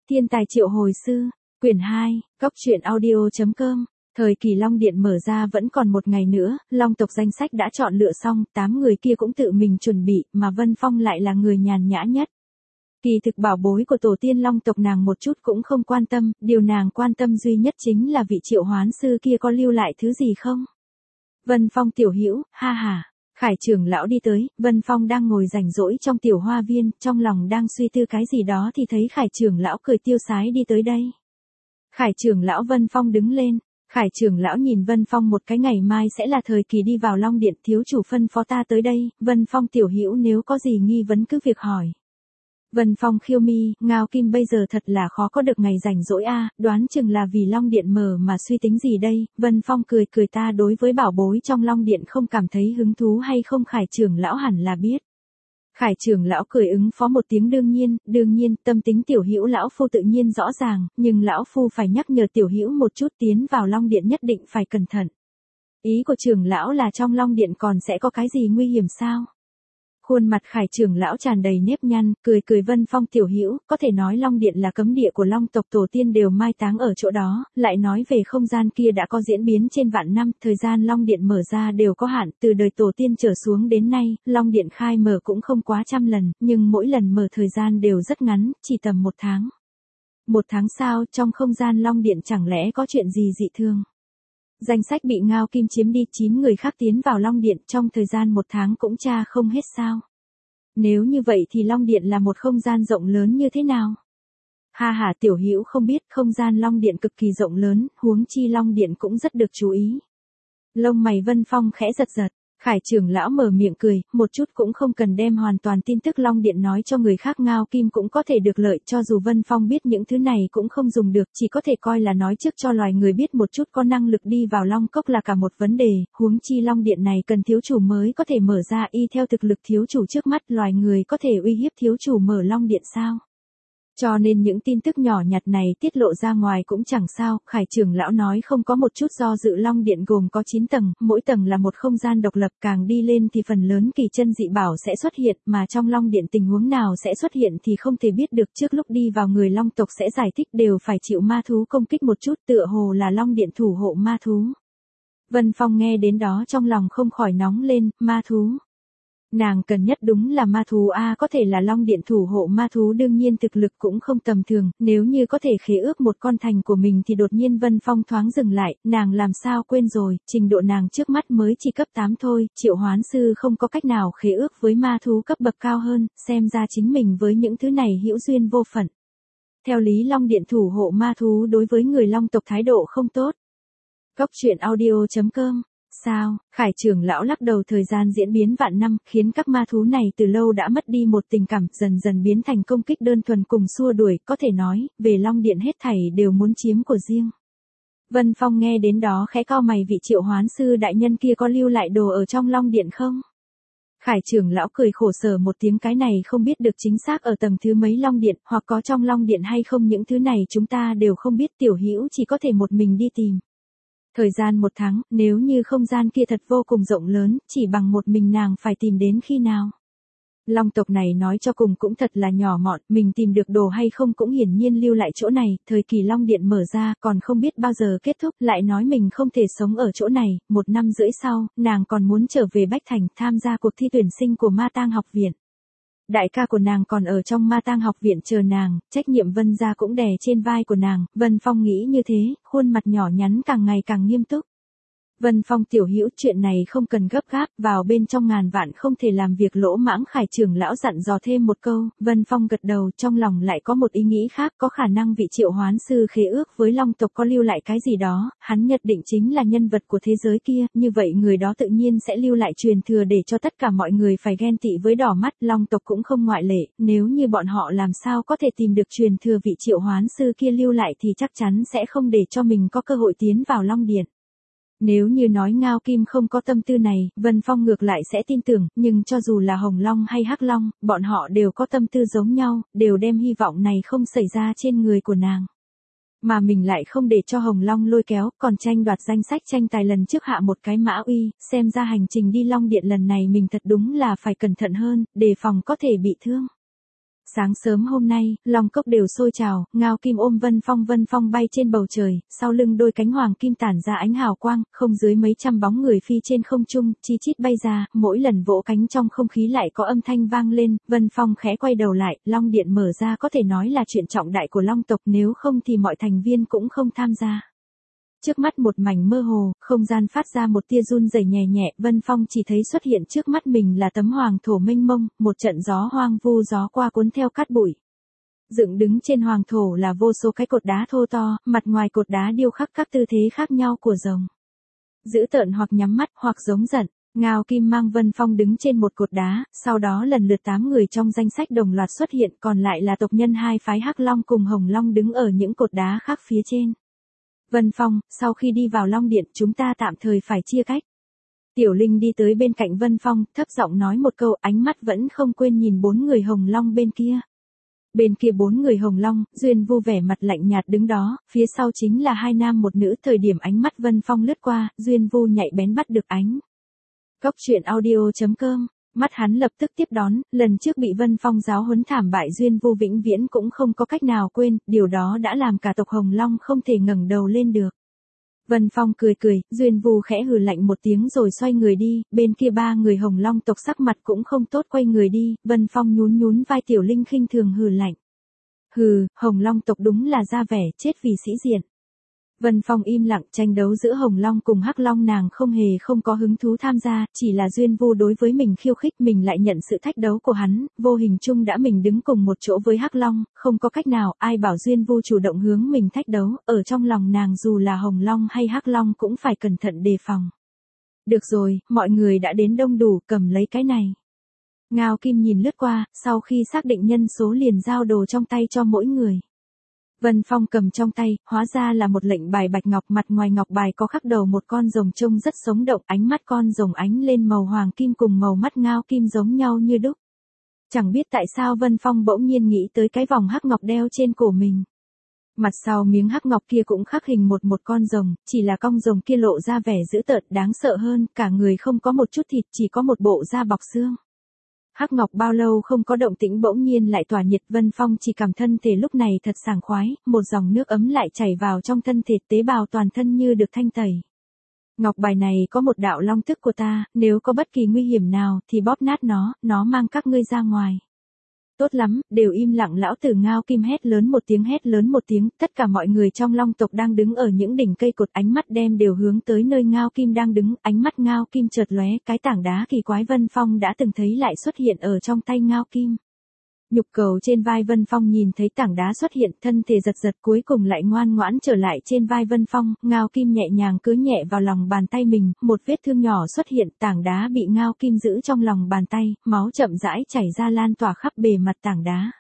Thiên tài triệu hồi sư, quyển 2, Cốc truyện audio.com. Thời kỳ Long Điện mở ra vẫn còn một ngày nữa, Long tộc danh sách đã chọn lựa xong, 8 người kia cũng tự mình chuẩn bị, mà Vân Phong lại là người nhàn nhã nhất. Kỳ thực bảo bối của tổ tiên Long tộc nàng một chút cũng không quan tâm, điều nàng quan tâm duy nhất chính là vị triệu hoán sư kia có lưu lại thứ gì không. Vân Phong tiểu hữu, ha ha. Khải trưởng lão đi tới, Vân Phong đang ngồi rảnh rỗi trong tiểu hoa viên, trong lòng đang suy tư cái gì đó thì thấy Khải trưởng lão cười tiêu sái đi tới đây. Khải trưởng lão Vân Phong đứng lên, Khải trưởng lão nhìn Vân Phong một cái, ngày mai sẽ là thời kỳ đi vào Long Điện, thiếu chủ phân phó ta tới đây, Vân Phong tiểu hữu nếu có gì nghi vấn cứ việc hỏi. Vân Phong khiêu mi, Ngao Kim bây giờ thật là khó có được ngày rảnh rỗi a, đoán chừng là vì Long Điện mở mà suy tính gì đây. Vân Phong cười cười, ta đối với bảo bối trong Long Điện không cảm thấy hứng thú hay không, Khải trưởng lão hẳn là biết. Khải trưởng lão cười ứng phó một tiếng, đương nhiên, tâm tính tiểu hữu lão phu tự nhiên rõ ràng, nhưng lão phu phải nhắc nhở tiểu hữu một chút, tiến vào Long Điện nhất định phải cẩn thận. Ý của trưởng lão là trong Long Điện còn sẽ có cái gì nguy hiểm sao? Khuôn mặt Khải trưởng lão tràn đầy nếp nhăn, cười cười, Vân Phong tiểu hữu, có thể nói Long Điện là cấm địa của Long tộc, tổ tiên đều mai táng ở chỗ đó, lại nói về không gian kia đã có diễn biến trên vạn năm, thời gian Long Điện mở ra đều có hạn, từ đời tổ tiên trở xuống đến nay, Long Điện khai mở cũng không quá 100 lần, nhưng mỗi lần mở thời gian đều rất ngắn, chỉ tầm 1 tháng. 1 tháng sao, trong không gian Long Điện chẳng lẽ có chuyện gì dị thường? Danh sách bị Ngao Kim chiếm đi, 9 người khác tiến vào Long Điện trong thời gian 1 tháng cũng tra không hết sao? Nếu như vậy thì Long Điện là một không gian rộng lớn như thế nào? Ha ha, tiểu hữu không biết, không gian Long Điện cực kỳ rộng lớn, huống chi Long Điện cũng rất được chú ý. Lông mày Vân Phong khẽ giật giật. Khải trưởng lão mở miệng cười, một chút cũng không cần đem hoàn toàn tin tức Long Điện nói cho người khác, Ngao Kim cũng có thể được lợi, cho dù Vân Phong biết những thứ này cũng không dùng được, chỉ có thể coi là nói trước cho loài người biết một chút, có năng lực đi vào Long Cốc là cả một vấn đề, huống chi Long Điện này cần thiếu chủ mới có thể mở ra, y theo thực lực thiếu chủ trước mắt, loài người có thể uy hiếp thiếu chủ mở Long Điện sao? Cho nên những tin tức nhỏ nhặt này tiết lộ ra ngoài cũng chẳng sao, Khải trưởng lão nói không có một chút do dự. Long Điện gồm có 9 tầng, mỗi tầng là một không gian độc lập, càng đi lên thì phần lớn kỳ chân dị bảo sẽ xuất hiện, mà trong Long Điện tình huống nào sẽ xuất hiện thì không thể biết được, trước lúc đi vào người Long tộc sẽ giải thích, đều phải chịu ma thú công kích một chút, tựa hồ là Long Điện thủ hộ ma thú. Vân Phong nghe đến đó trong lòng không khỏi nóng lên, ma thú. Nàng cần nhất đúng là ma thú a, có thể là Long Điện thủ hộ ma thú, đương nhiên thực lực cũng không tầm thường, nếu như có thể khế ước một con thành của mình thì đột nhiên Vân Phong thoáng dừng lại, nàng làm sao quên rồi, trình độ nàng trước mắt mới chỉ cấp 8 thôi, triệu hoán sư không có cách nào khế ước với ma thú cấp bậc cao hơn, xem ra chính mình với những thứ này hữu duyên vô phận. Theo lý Long Điện thủ hộ ma thú đối với người Long tộc thái độ không tốt. Cốc truyện audio.com. Sao, Khải trưởng lão lắc đầu, thời gian diễn biến vạn năm, khiến các ma thú này từ lâu đã mất đi một tình cảm, dần dần biến thành công kích đơn thuần cùng xua đuổi, có thể nói, về Long Điện hết thảy đều muốn chiếm của riêng. Vân Phong nghe đến đó khẽ cau mày, vị triệu hoán sư đại nhân kia có lưu lại đồ ở trong Long Điện không? Khải trưởng lão cười khổ sở một tiếng, cái này không biết được chính xác ở tầng thứ mấy Long Điện, hoặc có trong Long Điện hay không, những thứ này chúng ta đều không biết, tiểu hữu chỉ có thể một mình đi tìm. Thời gian 1 tháng, nếu như không gian kia thật vô cùng rộng lớn, chỉ bằng một mình nàng phải tìm đến khi nào? Long tộc này nói cho cùng cũng thật là nhỏ mọn, mình tìm được đồ hay không cũng hiển nhiên lưu lại chỗ này, thời kỳ Long Điện mở ra còn không biết bao giờ kết thúc, lại nói mình không thể sống ở chỗ này, 1 năm rưỡi sau, nàng còn muốn trở về Bách Thành tham gia cuộc thi tuyển sinh của Ma Tang học viện. Đại ca của nàng còn ở trong Ma Tang học viện chờ nàng, trách nhiệm Vân gia cũng đè trên vai của nàng, Vân Phong nghĩ như thế, khuôn mặt nhỏ nhắn càng ngày càng nghiêm túc. Vân Phong tiểu hữu, chuyện này không cần gấp gáp, vào bên trong ngàn vạn không thể làm việc lỗ mãng, Khải trưởng lão dặn dò thêm một câu. Vân Phong gật đầu, trong lòng lại có một ý nghĩ khác, có khả năng vị triệu hoán sư khế ước với Long tộc có lưu lại cái gì đó, hắn nhận định chính là nhân vật của thế giới kia, như vậy người đó tự nhiên sẽ lưu lại truyền thừa để cho tất cả mọi người phải ghen tị với đỏ mắt, Long tộc cũng không ngoại lệ, nếu như bọn họ làm sao có thể tìm được truyền thừa vị triệu hoán sư kia lưu lại thì chắc chắn sẽ không để cho mình có cơ hội tiến vào Long Điện. Nếu như nói Ngao Kim không có tâm tư này, Vân Phong ngược lại sẽ tin tưởng, nhưng cho dù là Hồng Long hay Hắc Long, bọn họ đều có tâm tư giống nhau, đều đem hy vọng này không xảy ra trên người của nàng. Mà mình lại không để cho Hồng Long lôi kéo, còn tranh đoạt danh sách tranh tài lần trước hạ một cái mã uy, xem ra hành trình đi Long Điện lần này mình thật đúng là phải cẩn thận hơn, đề phòng có thể bị thương. Sáng sớm hôm nay, Long Cốc đều sôi trào, Ngao Kim ôm Vân Phong bay trên bầu trời, sau lưng đôi cánh hoàng kim tản ra ánh hào quang, không dưới mấy trăm bóng người phi trên không trung, chi chít bay ra, mỗi lần vỗ cánh trong không khí lại có âm thanh vang lên, Vân Phong khẽ quay đầu lại, Long Điện mở ra có thể nói là chuyện trọng đại của Long tộc, nếu không thì mọi thành viên cũng không tham gia. Trước mắt một mảnh mơ hồ, không gian phát ra một tia run rẩy nhẹ nhẹ, Vân Phong chỉ thấy xuất hiện trước mắt mình là tấm hoàng thổ mênh mông, một trận gió hoang vu gió qua cuốn theo cát bụi. Dựng đứng trên hoàng thổ là vô số cái cột đá thô to, mặt ngoài cột đá điêu khắc các tư thế khác nhau của rồng. Dữ tợn hoặc nhắm mắt hoặc giống giận. Ngao Kim mang Vân Phong đứng trên một cột đá, sau đó lần lượt 8 người trong danh sách đồng loạt xuất hiện, còn lại là tộc nhân hai phái Hắc Long cùng Hồng Long đứng ở những cột đá khác phía trên. Vân Phong, sau khi đi vào Long Điện chúng ta tạm thời phải chia cách. Tiểu Linh đi tới bên cạnh Vân Phong, thấp giọng nói một câu, ánh mắt vẫn không quên nhìn 4 người Hồng Long bên kia. Bên kia 4 người Hồng Long, Duyên Vu vẻ mặt lạnh nhạt đứng đó, phía sau chính là 2 nam 1 nữ, thời điểm ánh mắt Vân Phong lướt qua, Duyên Vu nhạy bén bắt được ánh. Cốc truyện audio.com, mắt hắn lập tức tiếp đón, lần trước bị Vân Phong giáo huấn thảm bại Duyên Vu vĩnh viễn cũng không có cách nào quên, điều đó đã làm cả tộc Hồng Long không thể ngẩng đầu lên được. Vân Phong cười cười, Duyên Vu khẽ hừ lạnh một tiếng rồi xoay người đi, bên kia 3 người Hồng Long tộc sắc mặt cũng không tốt quay người đi, Vân Phong nhún vai Tiểu Linh khinh thường hừ lạnh. Hừ, Hồng Long tộc đúng là ra vẻ chết vì sĩ diện. Vân Phong im lặng, tranh đấu giữa Hồng Long cùng Hắc Long nàng không có hứng thú tham gia, chỉ là Duyên Vu đối với mình khiêu khích mình lại nhận sự thách đấu của hắn, vô hình chung đã mình đứng cùng một chỗ với Hắc Long, không có cách nào, ai bảo Duyên Vu chủ động hướng mình thách đấu, ở trong lòng nàng dù là Hồng Long hay Hắc Long cũng phải cẩn thận đề phòng. Được rồi, mọi người đã đến đông đủ, cầm lấy cái này. Ngao Kim nhìn lướt qua, sau khi xác định nhân số liền giao đồ trong tay cho mỗi người. Vân Phong cầm trong tay, hóa ra là một lệnh bài bạch ngọc, mặt ngoài ngọc bài có khắc đầu một con rồng trông rất sống động, ánh mắt con rồng ánh lên màu hoàng kim cùng màu mắt Ngao Kim giống nhau như đúc. Chẳng biết tại sao Vân Phong bỗng nhiên nghĩ tới cái vòng hắc ngọc đeo trên cổ mình. Mặt sau miếng hắc ngọc kia cũng khắc hình một con rồng, chỉ là con rồng kia lộ ra vẻ dữ tợn đáng sợ hơn, cả người không có một chút thịt, chỉ có một bộ da bọc xương. Hắc ngọc bao lâu không có động tĩnh bỗng nhiên lại tỏa nhiệt, Vân Phong chỉ cảm thân thể lúc này thật sảng khoái, một dòng nước ấm lại chảy vào trong thân thể, tế bào toàn thân như được thanh tẩy. Ngọc bài này có một đạo long tức của ta, nếu có bất kỳ nguy hiểm nào thì bóp nát nó mang các ngươi ra ngoài. Tốt lắm, đều im lặng, lão tử Ngao Kim hét lớn một tiếng, tất cả mọi người trong Long tộc đang đứng ở những đỉnh cây cột ánh mắt đem đều hướng tới nơi Ngao Kim đang đứng, ánh mắt Ngao Kim chợt lóe, cái tảng đá kỳ quái Vân Phong đã từng thấy lại xuất hiện ở trong tay Ngao Kim. Nhục cầu trên vai Vân Phong nhìn thấy tảng đá xuất hiện, thân thể giật cuối cùng lại ngoan ngoãn trở lại trên vai Vân Phong, Ngao Kim nhẹ nhàng cứ nhẹ vào lòng bàn tay mình, một vết thương nhỏ xuất hiện, tảng đá bị Ngao Kim giữ trong lòng bàn tay, máu chậm rãi chảy ra lan tỏa khắp bề mặt tảng đá.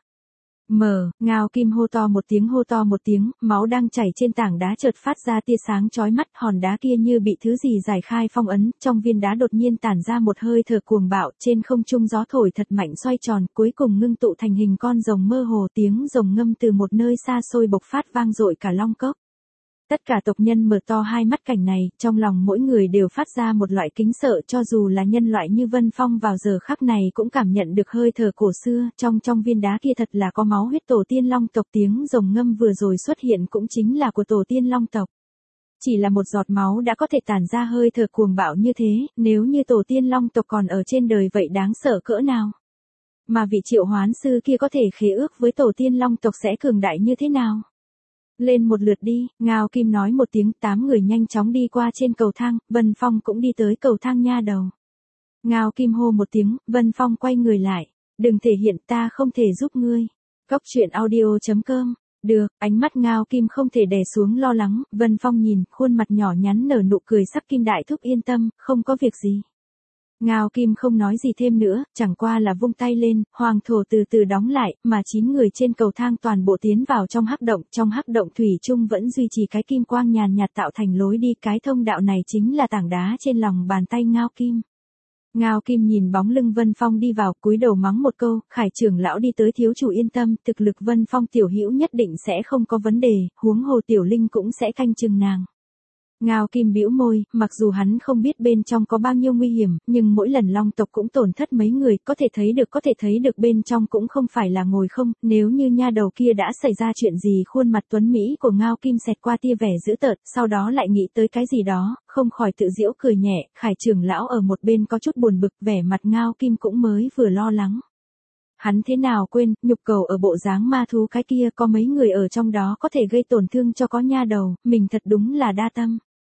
Ngao Kim hô to một tiếng, máu đang chảy trên tảng đá chợt phát ra tia sáng chói mắt, hòn đá kia như bị thứ gì giải khai phong ấn, trong viên đá đột nhiên tản ra một hơi thở cuồng bạo, trên không trung gió thổi thật mạnh xoay tròn, cuối cùng ngưng tụ thành hình con rồng mơ hồ, tiếng rồng ngâm từ một nơi xa xôi bộc phát vang dội cả Long Cốc. Tất cả tộc nhân mở to hai mắt cảnh này, trong lòng mỗi người đều phát ra một loại kính sợ, cho dù là nhân loại như Vân Phong vào giờ khắc này cũng cảm nhận được hơi thở cổ xưa, trong viên đá kia thật là có máu huyết tổ tiên Long tộc, tiếng rồng ngâm vừa rồi xuất hiện cũng chính là của tổ tiên Long tộc. Chỉ là một giọt máu đã có thể tản ra hơi thở cuồng bạo như thế, nếu như tổ tiên Long tộc còn ở trên đời vậy đáng sợ cỡ nào. Mà vị triệu hoán sư kia có thể khế ước với tổ tiên Long tộc sẽ cường đại như thế nào. Lên một lượt đi, Ngao Kim nói một tiếng, 8 người nhanh chóng đi qua trên cầu thang, Vân Phong cũng đi tới cầu thang nha đầu. Ngao Kim hô một tiếng, Vân Phong quay người lại, đừng thể hiện, ta không thể giúp ngươi. Cốc truyện audio.com, được, ánh mắt Ngao Kim không thể đè xuống lo lắng, Vân Phong nhìn, khuôn mặt nhỏ nhắn nở nụ cười sắc, Kim đại thúc yên tâm, không có việc gì. Ngao Kim không nói gì thêm nữa, chẳng qua là vung tay lên, hoàng thổ từ từ đóng lại, mà 9 người trên cầu thang toàn bộ tiến vào trong hắc động thủy chung vẫn duy trì cái kim quang nhàn nhạt tạo thành lối đi, cái thông đạo này chính là tảng đá trên lòng bàn tay Ngao Kim. Ngao Kim nhìn bóng lưng Vân Phong đi vào, cúi đầu mắng một câu, Khải trưởng lão đi tới, thiếu chủ yên tâm, thực lực Vân Phong tiểu hữu nhất định sẽ không có vấn đề, huống hồ Tiểu Linh cũng sẽ canh chừng nàng. Ngao Kim bĩu môi, mặc dù hắn không biết bên trong có bao nhiêu nguy hiểm, nhưng mỗi lần Long tộc cũng tổn thất mấy người, có thể thấy được bên trong cũng không phải là ngồi không, nếu như nha đầu kia đã xảy ra chuyện gì. Khuôn mặt tuấn Mỹ của Ngao Kim xẹt qua tia vẻ dữ tợn, sau đó lại nghĩ tới cái gì đó, không khỏi tự giễu cười nhẹ. Khải trưởng lão ở một bên có chút buồn bực, vẻ mặt Ngao Kim cũng mới vừa lo lắng. Hắn thế nào quên, nhục cầu ở bộ dáng ma thú cái kia có mấy người ở trong đó có thể gây tổn thương cho có nha đầu, mình thật đúng là đa tâm.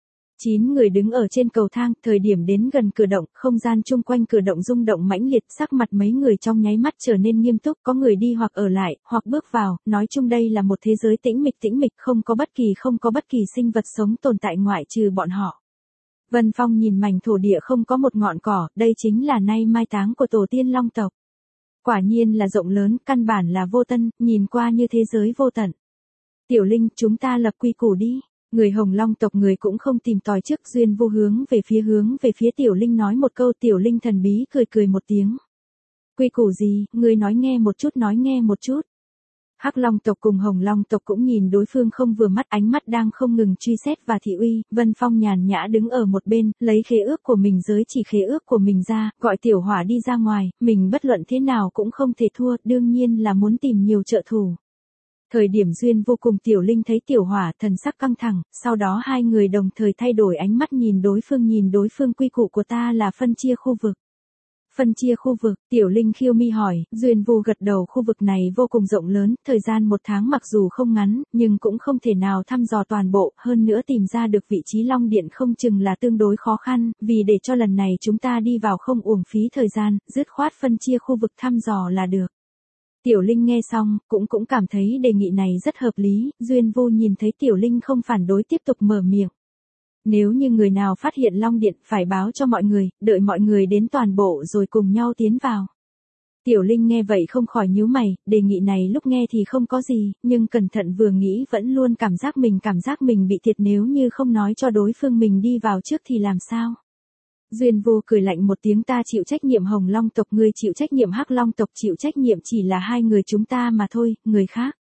9 người đứng ở trên cầu thang, thời điểm đến gần cửa động, không gian chung quanh cửa động rung động mãnh liệt, sắc mặt mấy người trong nháy mắt trở nên nghiêm túc, có người đi hoặc ở lại, hoặc bước vào, nói chung đây là một thế giới tĩnh mịch, không có bất kỳ sinh vật sống tồn tại ngoại trừ bọn họ. Vân Phong nhìn mảnh thổ địa không có một ngọn cỏ, đây chính là nay mai táng của tổ tiên Long tộc. Quả nhiên là rộng lớn, căn bản là vô tân, nhìn qua như thế giới vô tận. Tiểu Linh, chúng ta lập quy củ đi. Người Hồng Long tộc người cũng không tìm tòi trước, Duyên Vô hướng về phía Tiểu Linh nói một câu. Tiểu Linh thần bí cười một tiếng. Quy củ gì, ngươi nói nghe một chút. Hắc Long tộc cùng Hồng Long tộc cũng nhìn đối phương không vừa mắt, ánh mắt đang không ngừng truy xét và thị uy. Vân Phong nhàn nhã đứng ở một bên, lấy khế ước của mình giới chỉ khế ước của mình ra, gọi Tiểu Hỏa đi ra ngoài, mình bất luận thế nào cũng không thể thua, đương nhiên là muốn tìm nhiều trợ thủ. Thời điểm Duyên Vô cùng Tiểu Linh thấy Tiểu Hỏa thần sắc căng thẳng, sau đó hai người đồng thời thay đổi ánh mắt nhìn đối phương. Quy củ của ta là phân chia khu vực. Phân chia khu vực, Tiểu Linh khiêu mi hỏi. Duyên Vô gật đầu. Khu vực này vô cùng rộng lớn, thời gian 1 tháng mặc dù không ngắn, nhưng cũng không thể nào thăm dò toàn bộ, hơn nữa tìm ra được vị trí Long Điện không chừng là tương đối khó khăn, vì để cho lần này chúng ta đi vào không uổng phí thời gian, dứt khoát phân chia khu vực thăm dò là được. Tiểu Linh nghe xong, cũng cảm thấy đề nghị này rất hợp lý. Duyên Vô nhìn thấy Tiểu Linh không phản đối tiếp tục mở miệng. Nếu như người nào phát hiện Long Điện phải báo cho mọi người, đợi mọi người đến toàn bộ rồi cùng nhau tiến vào. Tiểu Linh nghe vậy không khỏi nhíu mày, đề nghị này lúc nghe thì không có gì, nhưng cẩn thận vừa nghĩ vẫn luôn cảm giác mình bị thiệt, nếu như không nói cho đối phương mình đi vào trước thì làm sao. Duyên Vô cười lạnh một tiếng, ta chịu trách nhiệm Hồng Long tộc, ngươi chịu trách nhiệm Hắc Long tộc, chịu trách nhiệm chỉ là hai người chúng ta mà thôi, người khác.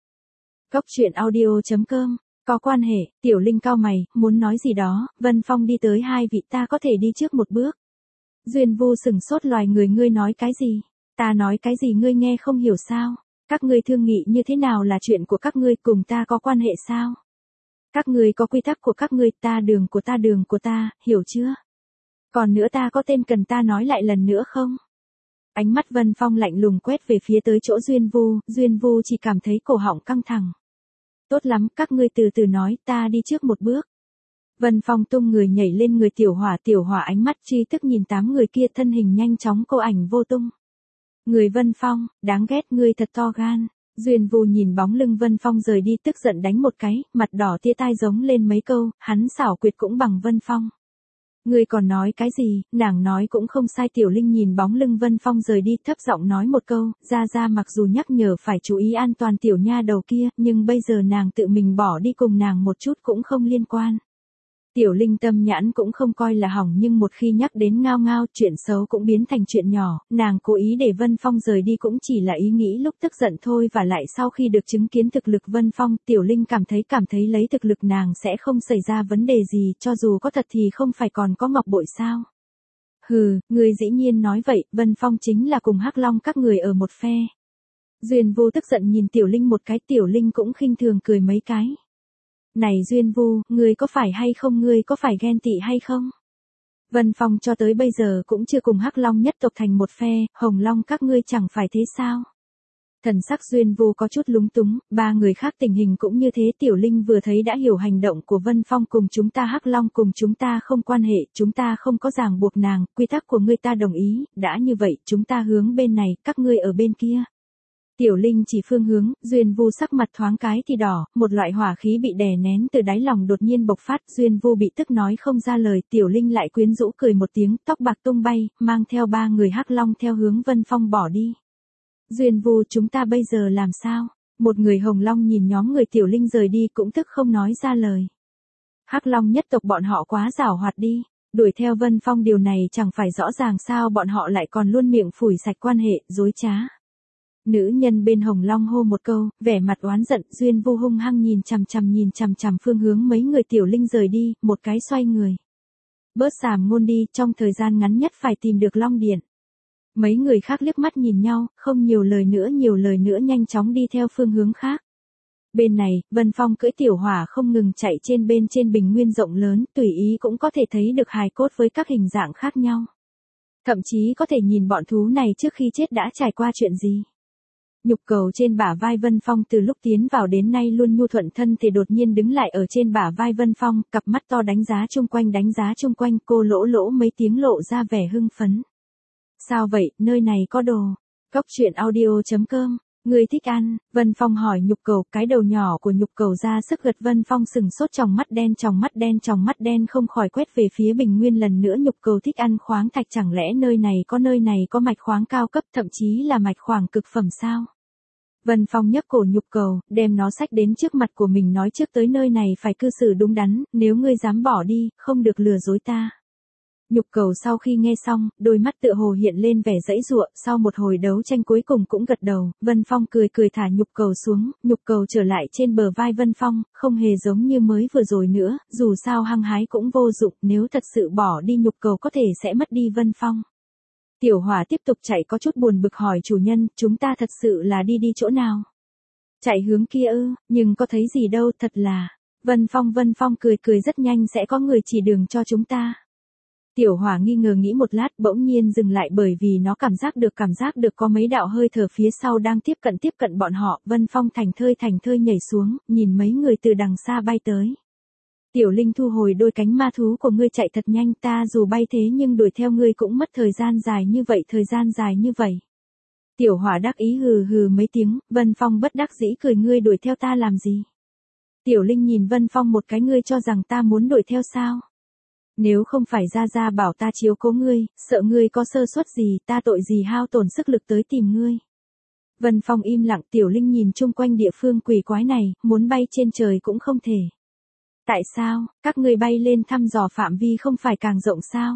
Cốc.audio.com Có quan hệ. Tiểu Linh cau mày, muốn nói gì đó. Vân Phong đi tới, hai vị ta có thể đi trước một bước. Duyên Vô sừng sốt, loài người, ngươi nói cái gì? Ta nói cái gì ngươi nghe không hiểu sao? Các ngươi thương nghị như thế nào là chuyện của các ngươi, cùng ta có quan hệ sao? Các ngươi có quy tắc của các ngươi, ta đường của ta, hiểu chưa? Còn nữa, ta có tên cần ta nói lại lần nữa không? Ánh mắt Vân Phong lạnh lùng quét về phía tới chỗ Duyên Vô chỉ cảm thấy cổ họng căng thẳng. Tốt lắm, các ngươi từ từ nói, ta đi trước một bước. Vân Phong tung người nhảy lên người Tiểu Hỏa ánh mắt tri thức nhìn 8 người kia, thân hình nhanh chóng cô ảnh vô tung. Người Vân Phong, đáng ghét, ngươi thật to gan. Duyên Vô nhìn bóng lưng Vân Phong rời đi, tức giận đánh một cái, mặt đỏ tía tai giống lên mấy câu, hắn xảo quyệt cũng bằng Vân Phong. Ngươi còn nói cái gì, nàng nói cũng không sai. Tiểu Linh nhìn bóng lưng Vân Phong rời đi, thấp giọng nói một câu, ra mặc dù nhắc nhở phải chú ý an toàn tiểu nha đầu kia, nhưng bây giờ nàng tự mình bỏ đi, cùng nàng một chút cũng không liên quan. Tiểu Linh tâm nhãn cũng không coi là hỏng, nhưng một khi nhắc đến ngao, chuyện xấu cũng biến thành chuyện nhỏ, nàng cố ý để Vân Phong rời đi cũng chỉ là ý nghĩ lúc tức giận thôi, và lại sau khi được chứng kiến thực lực Vân Phong, Tiểu Linh cảm thấy lấy thực lực nàng sẽ không xảy ra vấn đề gì, cho dù có thật thì không phải còn có ngọc bội sao. Hừ, người dĩ nhiên nói vậy, Vân Phong chính là cùng Hắc Long các người ở một phe. Duyên Vô tức giận nhìn Tiểu Linh một cái, Tiểu Linh cũng khinh thường cười mấy cái. Này Duyên Vô, ngươi có phải hay không, ngươi có phải ghen tị hay không? Vân Phong cho tới bây giờ cũng chưa cùng Hắc Long nhất tộc thành một phe, Hồng Long các ngươi chẳng phải thế sao? Thần sắc Duyên Vô có chút lúng túng, 3 người khác tình hình cũng như thế. Tiểu Linh vừa thấy đã hiểu hành động của Vân Phong, cùng chúng ta Hắc Long cùng chúng ta không quan hệ, chúng ta không có ràng buộc nàng, quy tắc của ngươi ta đồng ý, đã như vậy, chúng ta hướng bên này, các ngươi ở bên kia. Tiểu Linh chỉ phương hướng, Duyên Vô sắc mặt thoáng cái thì đỏ, một loại hỏa khí bị đè nén từ đáy lòng đột nhiên bộc phát, Duyên Vô bị tức nói không ra lời, Tiểu Linh lại quyến rũ cười một tiếng, tóc bạc tung bay, mang theo 3 người Hắc Long theo hướng Vân Phong bỏ đi. Duyên Vô, chúng ta bây giờ làm sao? Một người Hồng Long nhìn nhóm người Tiểu Linh rời đi cũng tức không nói ra lời. Hắc Long nhất tộc bọn họ quá giảo hoạt đi, đuổi theo Vân Phong điều này chẳng phải rõ ràng sao, bọn họ lại còn luôn miệng phủi sạch quan hệ, dối trá. Nữ nhân bên Hồng Long hô một câu, vẻ mặt oán giận, Duyên Vô hung hăng nhìn chằm chằm phương hướng mấy người Tiểu Linh rời đi, một cái xoay người. Bớt xàm ngôn đi, trong thời gian ngắn nhất phải tìm được Long Điện. Mấy người khác liếc mắt nhìn nhau, không nhiều lời nữa nhanh chóng đi theo phương hướng khác. Bên này, Vân Phong cưỡi tiểu hỏa không ngừng chạy trên bình nguyên rộng lớn, tùy ý cũng có thể thấy được hài cốt với các hình dạng khác nhau. Thậm chí có thể nhìn bọn thú này trước khi chết đã trải qua chuyện gì. Nhục cầu trên bả vai Vân Phong từ lúc tiến vào đến nay luôn nhu thuận thân thể đột nhiên đứng lại ở trên bả vai Vân Phong, cặp mắt to đánh giá chung quanh, cô lỗ mấy tiếng lộ ra vẻ hưng phấn. Sao vậy, nơi này có đồ. Cóc truyện audio.com, người thích ăn, Vân Phong hỏi nhục cầu, cái đầu nhỏ của nhục cầu ra sức gật. Vân Phong sừng sốt, tròng mắt đen không khỏi quét về phía bình nguyên lần nữa. Nhục cầu thích ăn khoáng thạch, chẳng lẽ nơi này có mạch khoáng cao cấp, thậm chí là mạch khoáng cực phẩm sao? Vân Phong nhấc cổ nhục cầu, đem nó xách đến trước mặt của mình, nói trước tới nơi này phải cư xử đúng đắn, nếu ngươi dám bỏ đi, không được lừa dối ta. Nhục cầu sau khi nghe xong, đôi mắt tựa hồ hiện lên vẻ giãy giụa, sau một hồi đấu tranh cuối cùng cũng gật đầu. Vân Phong cười thả nhục cầu xuống, nhục cầu trở lại trên bờ vai Vân Phong, không hề giống như mới vừa rồi nữa, dù sao hăng hái cũng vô dụng, nếu thật sự bỏ đi nhục cầu có thể sẽ mất đi Vân Phong. Tiểu hỏa tiếp tục chạy có chút buồn bực hỏi chủ nhân, chúng ta thật sự là đi chỗ nào? Chạy hướng kia ư, nhưng có thấy gì đâu, thật là. Vân Phong cười rất nhanh sẽ có người chỉ đường cho chúng ta. Tiểu hỏa nghi ngờ nghĩ một lát, bỗng nhiên dừng lại bởi vì nó cảm giác được có mấy đạo hơi thở phía sau đang tiếp cận bọn họ. Vân Phong thành thơi nhảy xuống, nhìn mấy người từ đằng xa bay tới. Tiểu Linh thu hồi đôi cánh, ma thú của ngươi chạy thật nhanh, ta dù bay thế nhưng đuổi theo ngươi cũng mất thời gian dài như vậy. Tiểu hỏa đắc ý hừ mấy tiếng, Vân Phong bất đắc dĩ cười, ngươi đuổi theo ta làm gì? Tiểu Linh nhìn Vân Phong một cái, ngươi cho rằng ta muốn đuổi theo sao? Nếu không phải Gia bảo ta chiếu cố ngươi, sợ ngươi có sơ suất gì, ta tội gì hao tổn sức lực tới tìm ngươi. Vân Phong im lặng, Tiểu Linh nhìn chung quanh địa phương quỷ quái này, muốn bay trên trời cũng không thể. Tại sao, các ngươi bay lên thăm dò phạm vi không phải càng rộng sao?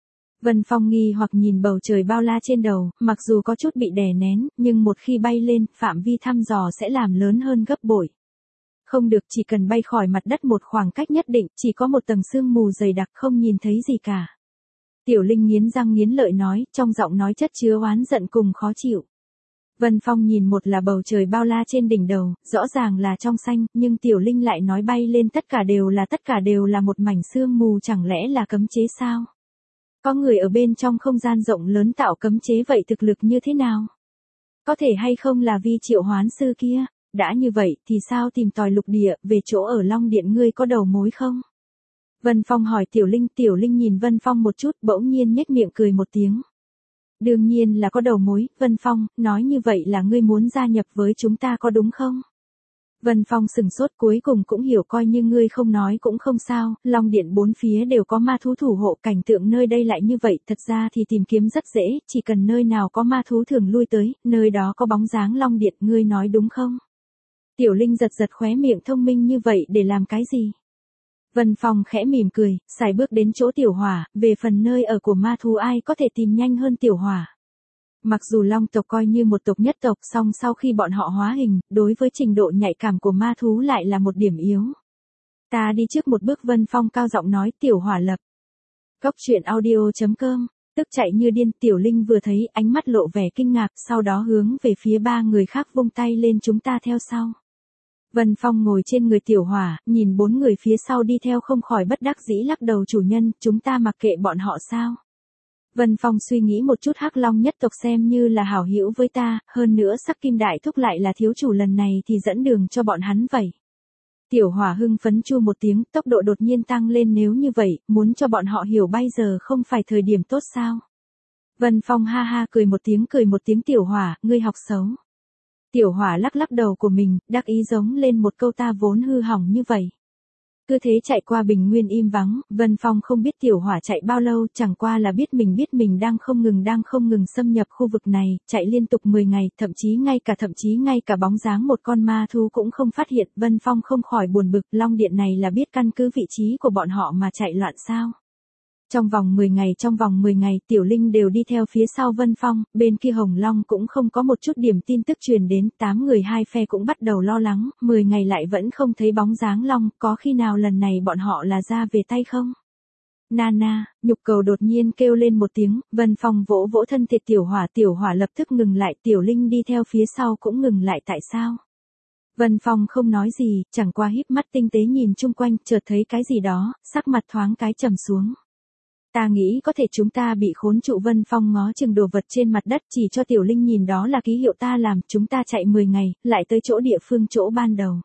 Vân Phong nghi hoặc nhìn bầu trời bao la trên đầu, mặc dù có chút bị đè nén, nhưng một khi bay lên, phạm vi thăm dò sẽ làm lớn hơn gấp bội. Không được, chỉ cần bay khỏi mặt đất một khoảng cách nhất định, chỉ có một tầng sương mù dày đặc, không nhìn thấy gì cả. Tiểu Linh nghiến răng nghiến lợi nói, trong giọng nói chất chứa oán giận cùng khó chịu. Vân Phong nhìn một là bầu trời bao la trên đỉnh đầu, rõ ràng là trong xanh, nhưng Tiểu Linh lại nói bay lên tất cả đều là một mảnh sương mù, chẳng lẽ là cấm chế sao? Có người ở bên trong không gian rộng lớn tạo cấm chế, vậy thực lực như thế nào? Có thể hay không là vi triệu hoán sư kia? Đã như vậy thì sao tìm tòi lục địa, về chỗ ở Long Điện ngươi có đầu mối không? Vân Phong hỏi Tiểu Linh nhìn Vân Phong một chút, bỗng nhiên nhếch miệng cười một tiếng. Đương nhiên là có đầu mối, Vân Phong, nói như vậy là ngươi muốn gia nhập với chúng ta có đúng không? Vân Phong sừng sốt, cuối cùng cũng hiểu, coi như ngươi không nói cũng không sao, Long Điện bốn phía đều có ma thú thủ hộ, cảnh tượng nơi đây lại như vậy, thật ra thì tìm kiếm rất dễ, chỉ cần nơi nào có ma thú thường lui tới, nơi đó có bóng dáng Long Điện, ngươi nói đúng không? Tiểu Linh giật khóe miệng, thông minh như vậy để làm cái gì? Vân Phong khẽ mỉm cười, xài bước đến chỗ Tiểu Hỏa, về phần nơi ở của ma thú ai có thể tìm nhanh hơn Tiểu Hỏa. Mặc dù Long tộc coi như một tộc nhất tộc, song sau khi bọn họ hóa hình, đối với trình độ nhạy cảm của ma thú lại là một điểm yếu. Ta đi trước một bước, Vân Phong cao giọng nói. Tiểu Hỏa lập. Cóc truyện audio.com, tức chạy như điên. Tiểu Linh vừa thấy, ánh mắt lộ vẻ kinh ngạc, sau đó hướng về phía ba người khác vung tay lên, chúng ta theo sau. Vân Phong ngồi trên người Tiểu Hỏa, nhìn bốn người phía sau đi theo không khỏi bất đắc dĩ lắc đầu, chủ nhân, chúng ta mặc kệ bọn họ sao? Vân Phong suy nghĩ một chút, Hắc Long nhất tộc xem như là hảo hữu với ta, hơn nữa Sắc Kim Đại Thúc lại là thiếu chủ, lần này thì dẫn đường cho bọn hắn vậy. Tiểu Hỏa hưng phấn chu một tiếng, tốc độ đột nhiên tăng lên, nếu như vậy, muốn cho bọn họ hiểu bây giờ không phải thời điểm tốt sao? Vân Phong ha ha cười một tiếng, Tiểu Hỏa, ngươi học xấu. Tiểu Hỏa lắc đầu của mình, đắc ý giống lên một câu, ta vốn hư hỏng như vậy. Cứ thế chạy qua bình nguyên im vắng, Vân Phong không biết Tiểu Hỏa chạy bao lâu, chẳng qua là biết mình đang không ngừng xâm nhập khu vực này, chạy liên tục 10 ngày, thậm chí ngay cả bóng dáng một con ma thú cũng không phát hiện. Vân Phong không khỏi buồn bực, Long Điện này là biết căn cứ vị trí của bọn họ mà chạy loạn sao? Trong vòng 10 ngày Tiểu Linh đều đi theo phía sau Vân Phong, bên kia Hồng Long cũng không có một chút điểm tin tức truyền đến, 8 người hai phe cũng bắt đầu lo lắng, 10 ngày lại vẫn không thấy bóng dáng Long, có khi nào lần này bọn họ là ra về tay không? Nana, Nhục Cầu đột nhiên kêu lên một tiếng, Vân Phong vỗ vỗ thân thể Tiểu Hỏa lập tức ngừng lại, Tiểu Linh đi theo phía sau cũng ngừng lại, tại sao? Vân Phong không nói gì, chẳng qua híp mắt tinh tế nhìn chung quanh, chợt thấy cái gì đó, sắc mặt thoáng cái trầm xuống. Ta nghĩ có thể chúng ta bị khốn trụ. Vân Phong ngó chừng đồ vật trên mặt đất, chỉ cho Tiểu Linh nhìn, đó là ký hiệu ta làm, chúng ta chạy 10 ngày, lại tới chỗ địa phương chỗ ban đầu.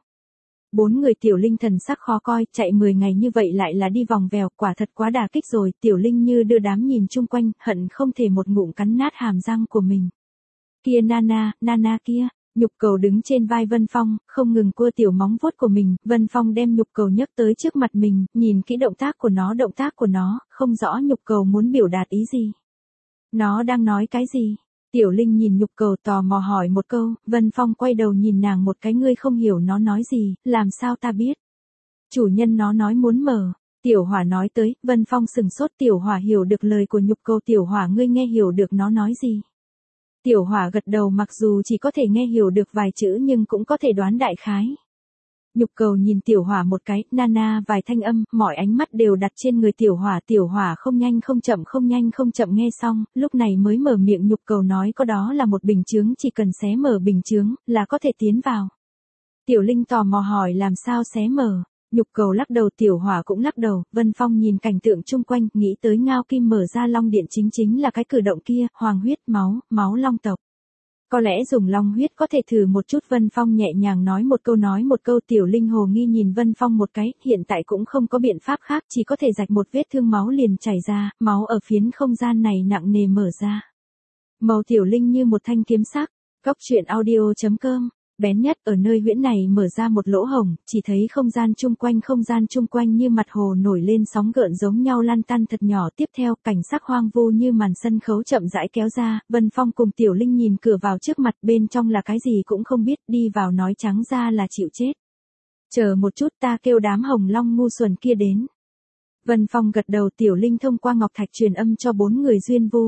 4 người. Tiểu Linh thần sắc khó coi, chạy 10 ngày như vậy lại là đi vòng vèo, quả thật quá đả kích rồi. Tiểu Linh như đưa đám nhìn chung quanh, hận không thể một ngụm cắn nát hàm răng của mình. Kia Nana kia. Nhục Cầu đứng trên vai Vân Phong, không ngừng cua tiểu móng vuốt của mình, Vân Phong đem Nhục Cầu nhấc tới trước mặt mình, nhìn kỹ động tác của nó, không rõ Nhục Cầu muốn biểu đạt ý gì. Nó đang nói cái gì? Tiểu Linh nhìn Nhục Cầu tò mò hỏi một câu, Vân Phong quay đầu nhìn nàng một cái, ngươi không hiểu nó nói gì, làm sao ta biết? Chủ nhân nó nói muốn mở. Tiểu Hỏa nói tới, Vân Phong sừng sốt, Tiểu Hỏa hiểu được lời của Nhục Cầu. Tiểu Hỏa, ngươi nghe hiểu được nó nói gì? Tiểu Hỏa gật đầu, mặc dù chỉ có thể nghe hiểu được vài chữ nhưng cũng có thể đoán đại khái. Nhục Cầu nhìn Tiểu Hỏa một cái, Nana vài thanh âm, mọi ánh mắt đều đặt trên người Tiểu Hỏa không nhanh không chậm nghe xong, lúc này mới mở miệng. Nhục Cầu nói có đó là một bình chướng, chỉ cần xé mở bình chướng, là có thể tiến vào. Tiểu Linh tò mò hỏi làm sao xé mở. Nhục Cầu lắc đầu, Tiểu Hỏa cũng lắc đầu. Vân Phong nhìn cảnh tượng chung quanh, nghĩ tới Ngao Kim mở ra long điện chính là cái cử động kia, hoàng huyết, máu long tộc. Có lẽ dùng long huyết có thể thử một chút. Vân Phong nhẹ nhàng nói một câu. Tiểu Linh hồ nghi nhìn Vân Phong một cái, hiện tại cũng không có biện pháp khác, chỉ có thể rạch một vết thương, máu liền chảy ra, máu ở phiến không gian này nặng nề mở ra. Màu Tiểu Linh như một thanh kiếm sắc. Góc truyện audio.com. Bén nhất ở nơi huyễn này mở ra một lỗ hổng, chỉ thấy không gian chung quanh như mặt hồ nổi lên sóng gợn giống nhau lan tăn thật nhỏ. Tiếp theo, cảnh sắc hoang vu như màn sân khấu chậm rãi kéo ra, Vân Phong cùng Tiểu Linh nhìn cửa vào trước mặt, bên trong là cái gì cũng không biết, đi vào nói trắng ra là chịu chết. Chờ một chút, ta kêu đám Hồng Long ngu xuẩn kia đến. Vân Phong gật đầu. Tiểu Linh thông qua ngọc thạch truyền âm cho 4 người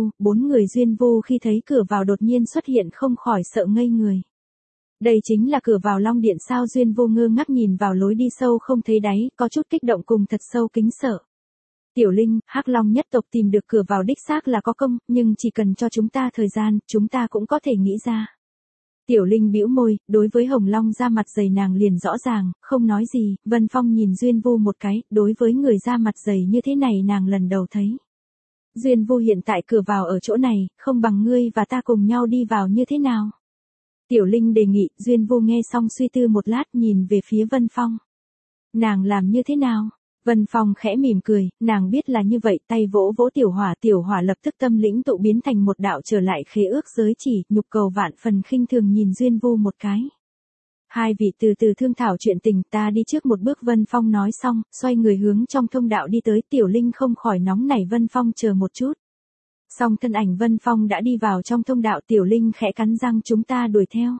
Duyên Vu khi thấy cửa vào đột nhiên xuất hiện không khỏi sợ ngây người. Đây chính là cửa vào long điện sao? Duyên Vô ngơ ngác nhìn vào lối đi sâu không thấy đáy, có chút kích động cùng thật sâu kính sợ. Tiểu Linh, Hắc Long nhất tộc tìm được cửa vào đích xác là có công, nhưng chỉ cần cho chúng ta thời gian, chúng ta cũng có thể nghĩ ra. Tiểu Linh bĩu môi, đối với Hồng Long da mặt dày nàng liền rõ ràng, không nói gì. Vân Phong nhìn Duyên Vô một cái, đối với người da mặt dày như thế này nàng lần đầu thấy. Duyên Vô, hiện tại cửa vào ở chỗ này, không bằng ngươi và ta cùng nhau đi vào như thế nào? Tiểu Linh đề nghị. Duyên Vô nghe xong suy tư một lát, nhìn về phía Vân Phong. Nàng làm như thế nào? Vân Phong khẽ mỉm cười, nàng biết là như vậy, tay vỗ vỗ Tiểu Hỏa lập tức tâm lĩnh tụ biến thành một đạo trở lại khế ước giới chỉ. Nhục Cầu vạn phần khinh thường nhìn Duyên Vô một cái. Hai vị từ từ thương thảo chuyện tình, ta đi trước một bước. Vân Phong nói xong, xoay người hướng trong thông đạo đi tới. Tiểu Linh không khỏi nóng nảy. Vân Phong chờ một chút. Song thân ảnh Vân Phong đã đi vào trong thông đạo. Tiểu Linh khẽ cắn răng, chúng ta đuổi theo.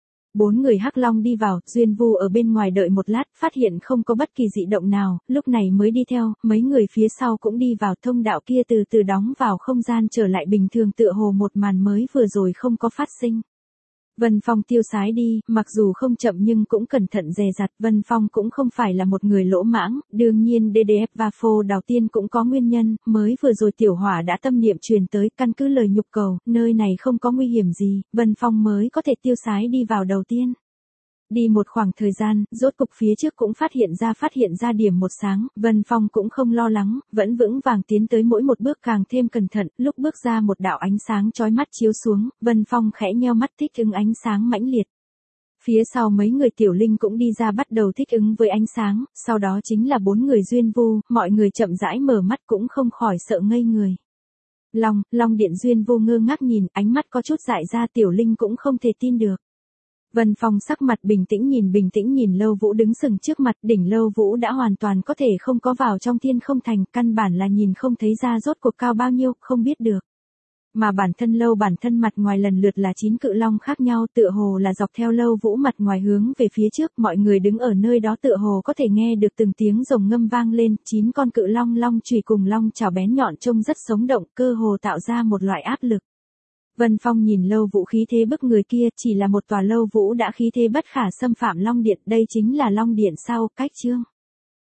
4 người Hắc Long đi vào, Duyên Vu ở bên ngoài đợi một lát, phát hiện không có bất kỳ dị động nào, lúc này mới đi theo. Mấy người phía sau cũng đi vào. Thông đạo kia từ từ đóng vào, không gian trở lại bình thường, tựa hồ một màn mới vừa rồi không có phát sinh. Vân Phong tiêu sái đi, mặc dù không chậm nhưng cũng cẩn thận dè dặt. Vân Phong cũng không phải là một người lỗ mãng, đương nhiên DDF và Phô Đào Tiên cũng có nguyên nhân. Mới vừa rồi Tiểu Hỏa đã tâm niệm truyền tới, căn cứ lời Nhục Cầu, nơi này không có nguy hiểm gì, Vân Phong mới có thể tiêu sái đi vào đầu tiên. Đi một khoảng thời gian, rốt cục phía trước cũng phát hiện ra điểm một sáng, Vân Phong cũng không lo lắng, vẫn vững vàng tiến tới, mỗi một bước càng thêm cẩn thận. Lúc bước ra, một đạo ánh sáng chói mắt chiếu xuống, Vân Phong khẽ nheo mắt thích ứng ánh sáng mãnh liệt. Phía sau mấy người Tiểu Linh cũng đi ra, bắt đầu thích ứng với ánh sáng, sau đó chính là 4 người Duyên Vu, mọi người chậm rãi mở mắt cũng không khỏi sợ ngây người. Long điện. Duyên Vu ngơ ngác nhìn, ánh mắt có chút dại ra. Tiểu Linh cũng không thể tin được. Vân Phong sắc mặt bình tĩnh nhìn Lâu Vũ đứng sừng trước mặt. Đỉnh Lâu Vũ đã hoàn toàn có thể không có vào trong Thiên Không Thành, căn bản là nhìn không thấy ra rốt cuộc cao bao nhiêu, không biết được. Mà bản thân mặt ngoài lần lượt là 9 cự long khác nhau, tựa hồ là dọc theo Lâu Vũ mặt ngoài hướng về phía trước, mọi người đứng ở nơi đó tựa hồ có thể nghe được từng tiếng rồng ngâm vang lên, 9 con cự long long chùy cùng long chảo bén nhọn trông rất sống động, cơ hồ tạo ra một loại áp lực. Vân Phong nhìn Lâu Vũ khí thế bức người kia, chỉ là một tòa Lâu Vũ đã khí thế bất khả xâm phạm Long Điện, đây chính là Long Điện sao, cách chương.